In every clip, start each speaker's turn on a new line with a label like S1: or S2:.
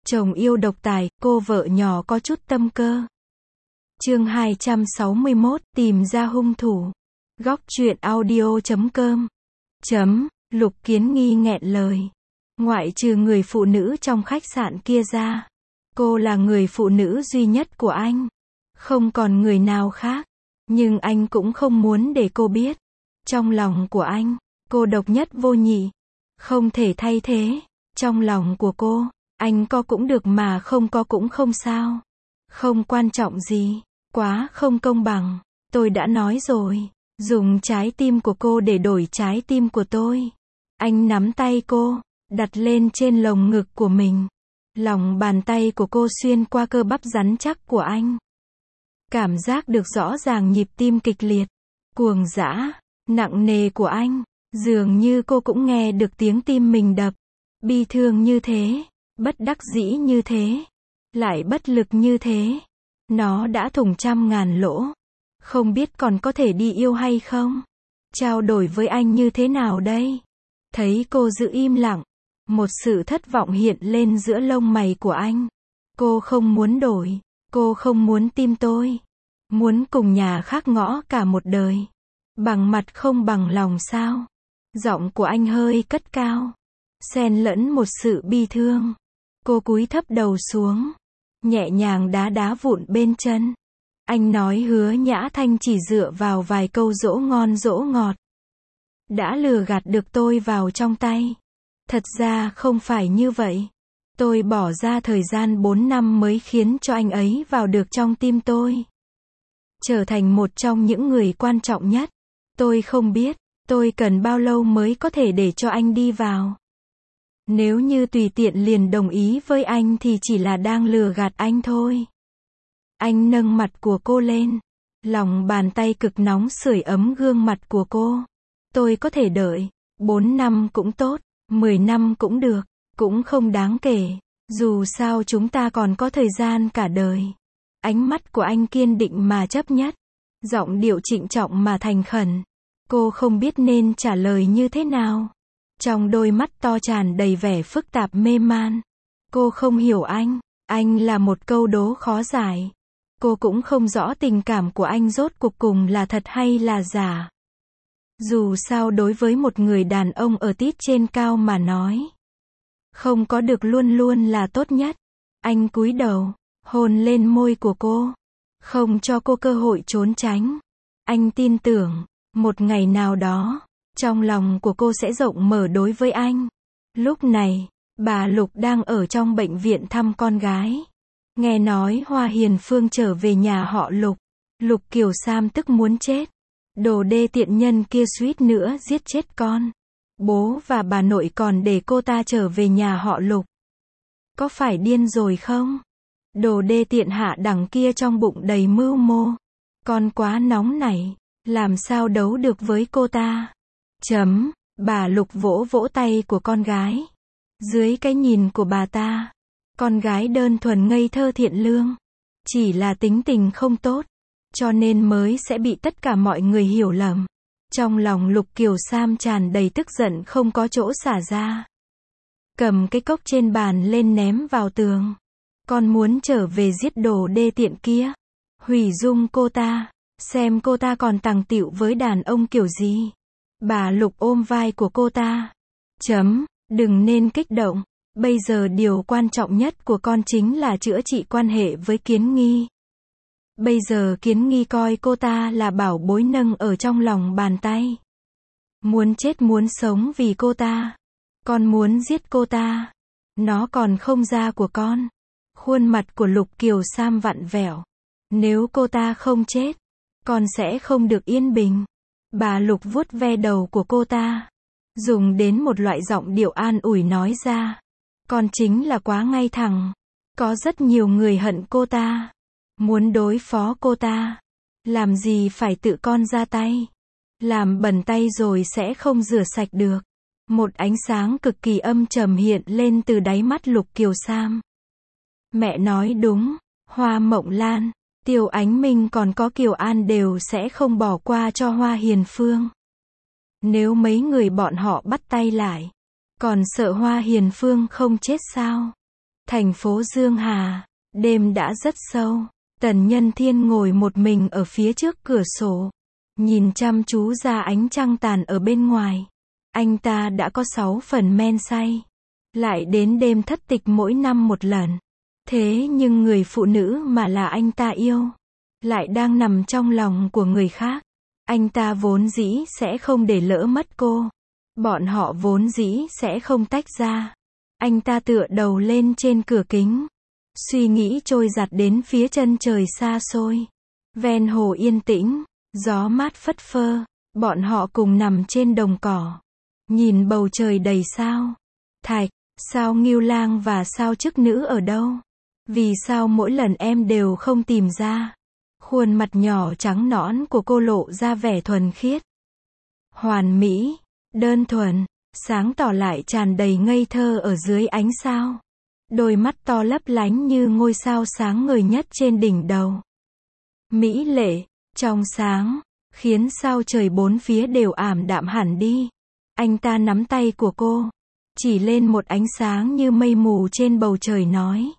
S1: Chồng yêu độc tài, cô vợ nhỏ có chút tâm cơ. Chương 261, tìm ra hung thủ. Góc truyện audio.com. Lục Kiến Nghi nghẹn lời. Ngoại trừ người phụ nữ trong khách sạn kia ra, cô là người phụ nữ duy nhất của anh. Không còn người nào khác. Nhưng anh cũng không muốn để cô biết. Trong lòng của anh, cô độc nhất vô nhị. Không thể thay thế. Trong lòng của cô, anh có cũng được mà không có cũng không sao. Không quan trọng gì. Quá không công bằng. Tôi đã nói rồi. Dùng trái tim của cô để đổi trái tim của tôi. Anh nắm tay cô, đặt lên trên lồng ngực của mình. Lòng bàn tay của cô xuyên qua cơ bắp rắn chắc của anh. Cảm giác được rõ ràng nhịp tim kịch liệt, cuồng dã, nặng nề của anh. Dường như cô cũng nghe được tiếng tim mình đập. Bi thương như thế, bất đắc dĩ như thế, lại bất lực như thế. Nó đã thủng trăm ngàn lỗ. Không biết còn có thể đi yêu hay không? Trao đổi với anh như thế nào đây? Thấy cô giữ im lặng, một sự thất vọng hiện lên giữa lông mày của anh. Cô không muốn đổi, cô không muốn tim tôi. Muốn cùng nhà khác ngõ cả một đời. Bằng mặt không bằng lòng sao? Giọng của anh hơi cất cao, xen lẫn một sự bi thương. Cô cúi thấp đầu xuống, nhẹ nhàng đá đá vụn bên chân. Anh nói hứa nhã thanh chỉ dựa vào vài câu dỗ ngon dỗ ngọt. Đã lừa gạt được tôi vào trong tay. Thật ra không phải như vậy. Tôi bỏ ra thời gian 4 năm mới khiến cho anh ấy vào được trong tim tôi. Trở thành một trong những người quan trọng nhất. Tôi không biết, tôi cần bao lâu mới có thể để cho anh đi vào. Nếu như tùy tiện liền đồng ý với anh thì chỉ là đang lừa gạt anh thôi. Anh nâng mặt của cô lên. Lòng bàn tay cực nóng sưởi ấm gương mặt của cô. Tôi có thể đợi. 4 năm cũng tốt. 10 năm cũng được. Cũng không đáng kể. Dù sao chúng ta còn có thời gian cả đời. Ánh mắt của anh kiên định mà chấp nhất. Giọng điệu trịnh trọng mà thành khẩn. Cô không biết nên trả lời như thế nào. Trong đôi mắt to tràn đầy vẻ phức tạp mê man. Cô không hiểu anh. Anh là một câu đố khó giải. Cô cũng không rõ tình cảm của anh rốt cuộc cùng là thật hay là giả. Dù sao đối với một người đàn ông ở tít trên cao mà nói, không có được luôn luôn là tốt nhất. Anh cúi đầu, hôn lên môi của cô, không cho cô cơ hội trốn tránh. Anh tin tưởng, một ngày nào đó, trong lòng của cô sẽ rộng mở đối với anh. Lúc này, bà Lục đang ở trong bệnh viện thăm con gái. Nghe nói Hoa Hiền Phương trở về nhà họ Lục. Lục Kiều Sam tức muốn chết. Đồ đê tiện nhân kia suýt nữa giết chết con. Bố và bà nội còn để cô ta trở về nhà họ Lục. Có phải điên rồi không? Đồ đê tiện hạ đẳng kia trong bụng đầy mưu mô. Con quá nóng nảy. Làm sao đấu được với cô ta? Bà Lục vỗ vỗ tay của con gái. Dưới cái nhìn của bà ta, con gái đơn thuần ngây thơ thiện lương. Chỉ là tính tình không tốt. Cho nên mới sẽ bị tất cả mọi người hiểu lầm. Trong lòng Lục Kiều Sam tràn đầy tức giận không có chỗ xả ra. Cầm cái cốc trên bàn lên ném vào tường. Con muốn trở về giết đồ đê tiện kia. Hủy dung cô ta. Xem cô ta còn tằng tịu với đàn ông kiểu gì. Bà Lục ôm vai của cô ta. Đừng nên kích động. Bây giờ điều quan trọng nhất của con chính là chữa trị quan hệ với Kiến Nghi. Bây giờ Kiến Nghi coi cô ta là bảo bối nâng ở trong lòng bàn tay. Muốn chết muốn sống vì cô ta. Con muốn giết cô ta. Nó còn không ra của con. Khuôn mặt của Lục Kiều Sam vặn vẹo. Nếu cô ta không chết, con sẽ không được yên bình. Bà Lục vuốt ve đầu của cô ta. Dùng đến một loại giọng điệu an ủi nói ra. Con chính là quá ngay thẳng. Có rất nhiều người hận cô ta. Muốn đối phó cô ta. Làm gì phải tự con ra tay. Làm bẩn tay rồi sẽ không rửa sạch được. Một ánh sáng cực kỳ âm trầm hiện lên từ đáy mắt Lục Kiều Sam. Mẹ nói đúng. Hoa Mộng Lan, Tiêu Ánh Minh còn có Kiều An đều sẽ không bỏ qua cho Hoa Hiền Phương. Nếu mấy người bọn họ bắt tay lại, còn sợ Hoa Hiền Phương không chết sao? Thành phố Dương Hà, đêm đã rất sâu. Tần Nhân Thiên ngồi một mình ở phía trước cửa sổ, nhìn chăm chú ra ánh trăng tàn ở bên ngoài. Anh ta đã có 6 phần men say. Lại đến đêm thất tịch mỗi năm một lần. Thế nhưng người phụ nữ mà là anh ta yêu, lại đang nằm trong lòng của người khác. Anh ta vốn dĩ sẽ không để lỡ mất cô. Bọn họ vốn dĩ sẽ không tách ra. Anh ta tựa đầu lên trên cửa kính. Suy nghĩ trôi giạt đến phía chân trời xa xôi. Ven hồ yên tĩnh, gió mát phất phơ. Bọn họ cùng nằm trên đồng cỏ. Nhìn bầu trời đầy sao. Thạch, sao Ngưu Lang và sao chức nữ ở đâu? Vì sao mỗi lần em đều không tìm ra? Khuôn mặt nhỏ trắng nõn của cô lộ ra vẻ thuần khiết. Hoàn mỹ, đơn thuần, sáng tỏ lại tràn đầy ngây thơ ở dưới ánh sao. Đôi mắt to lấp lánh như ngôi sao sáng ngời nhất trên đỉnh đầu. Mỹ lệ, trong sáng, khiến sao trời bốn phía đều ảm đạm hẳn đi. Anh ta nắm tay của cô, chỉ lên một ánh sáng như mây mù trên bầu trời nói.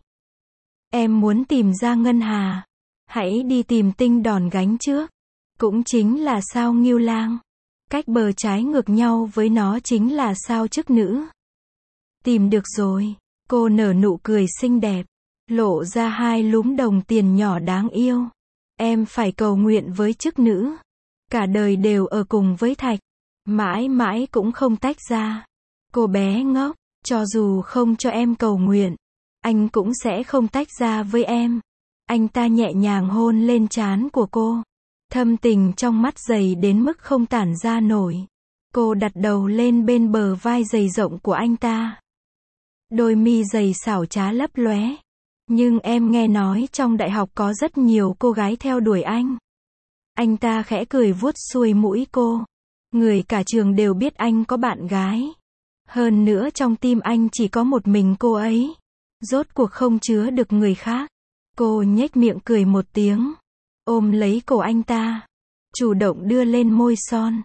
S1: Em muốn tìm ra Ngân Hà. Hãy đi tìm tinh đòn gánh trước. Cũng chính là sao Ngưu Lang. Cách bờ trái ngược nhau với nó chính là sao chức nữ. Tìm được rồi. Cô nở nụ cười xinh đẹp, lộ ra 2 lúm đồng tiền nhỏ đáng yêu. Em phải cầu nguyện với chức nữ. Cả đời đều ở cùng với Thạch. Mãi mãi cũng không tách ra. Cô bé ngốc, cho dù không cho em cầu nguyện, anh cũng sẽ không tách ra với em. Anh ta nhẹ nhàng hôn lên trán của cô. Thâm tình trong mắt dày đến mức không tản ra nổi. Cô đặt đầu lên bên bờ vai dày rộng của anh ta. Đôi mi dày xảo trá lấp lóe. Nhưng em nghe nói trong đại học có rất nhiều cô gái theo đuổi anh. Anh ta khẽ cười vuốt xuôi mũi cô. Người cả trường đều biết anh có bạn gái. Hơn nữa trong tim anh chỉ có một mình cô ấy. Rốt cuộc không chứa được người khác. Cô nhếch miệng cười một tiếng. Ôm lấy cổ anh ta. Chủ động đưa lên môi son.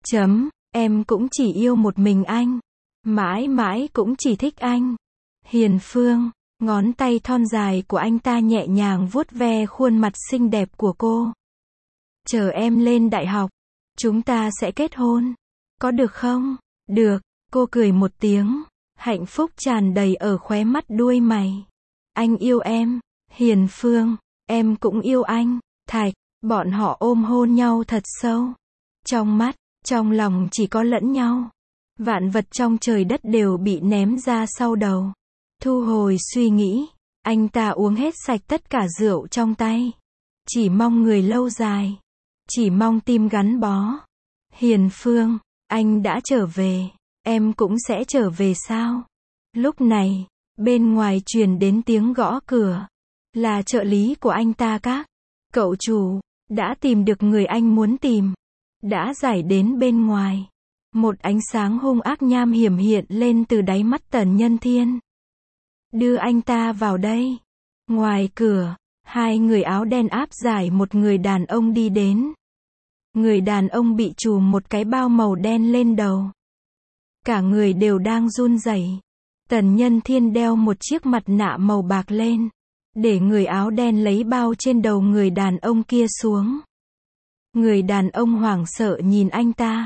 S1: Em cũng chỉ yêu một mình anh. Mãi mãi cũng chỉ thích anh. Hiền Phương, ngón tay thon dài của anh ta nhẹ nhàng vuốt ve khuôn mặt xinh đẹp của cô. Chờ em lên đại học, chúng ta sẽ kết hôn. Có được không? Được, cô cười một tiếng. Hạnh phúc tràn đầy ở khóe mắt đuôi mày. Anh yêu em, Hiền Phương, em cũng yêu anh, Thạch. Bọn họ ôm hôn nhau thật sâu. Trong mắt, trong lòng chỉ có lẫn nhau. Vạn vật trong trời đất đều bị ném ra sau đầu. Thu hồi suy nghĩ, anh ta uống hết sạch tất cả rượu trong tay. Chỉ mong người lâu dài. Chỉ mong tim gắn bó. Hiền Phương, anh đã trở về. Em cũng sẽ trở về sao? Lúc này, bên ngoài truyền đến tiếng gõ cửa. Là trợ lý của anh ta các. Cậu chủ, đã tìm được người anh muốn tìm. Đã giải đến bên ngoài. Một ánh sáng hung ác nham hiểm hiện lên từ đáy mắt Tần Nhân Thiên. Đưa anh ta vào đây. Ngoài cửa, 2 người áo đen áp giải một người đàn ông đi đến. Người đàn ông bị trùm một cái bao màu đen lên đầu. Cả người đều đang run rẩy. Tần Nhân Thiên đeo một chiếc mặt nạ màu bạc lên. Để người áo đen lấy bao trên đầu người đàn ông kia xuống. Người đàn ông hoảng sợ nhìn anh ta.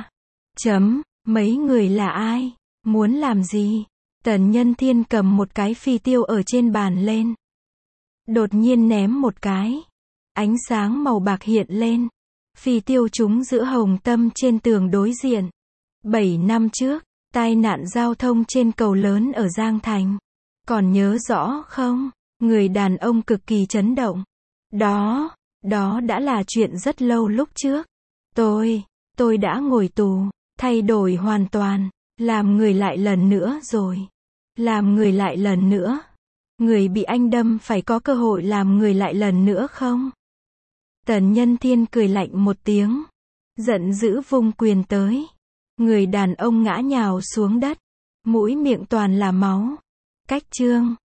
S1: Mấy người là ai? Muốn làm gì? Tần Nhân Thiên cầm một cái phi tiêu ở trên bàn lên. Đột nhiên ném một cái. Ánh sáng màu bạc hiện lên. Phi tiêu trúng giữa hồng tâm trên tường đối diện. 7 năm trước, tai nạn giao thông trên cầu lớn ở Giang Thành. Còn nhớ rõ không? Người đàn ông cực kỳ chấn động. Đó đã là chuyện rất lâu lúc trước. Tôi đã ngồi tù, thay đổi hoàn toàn, làm người lại lần nữa rồi. Làm người lại lần nữa. Người bị anh đâm phải có cơ hội làm người lại lần nữa không? Tần Nhân Thiên cười lạnh một tiếng. Giận dữ vung quyền tới. Người đàn ông ngã nhào xuống đất. Mũi miệng toàn là máu. Cách chương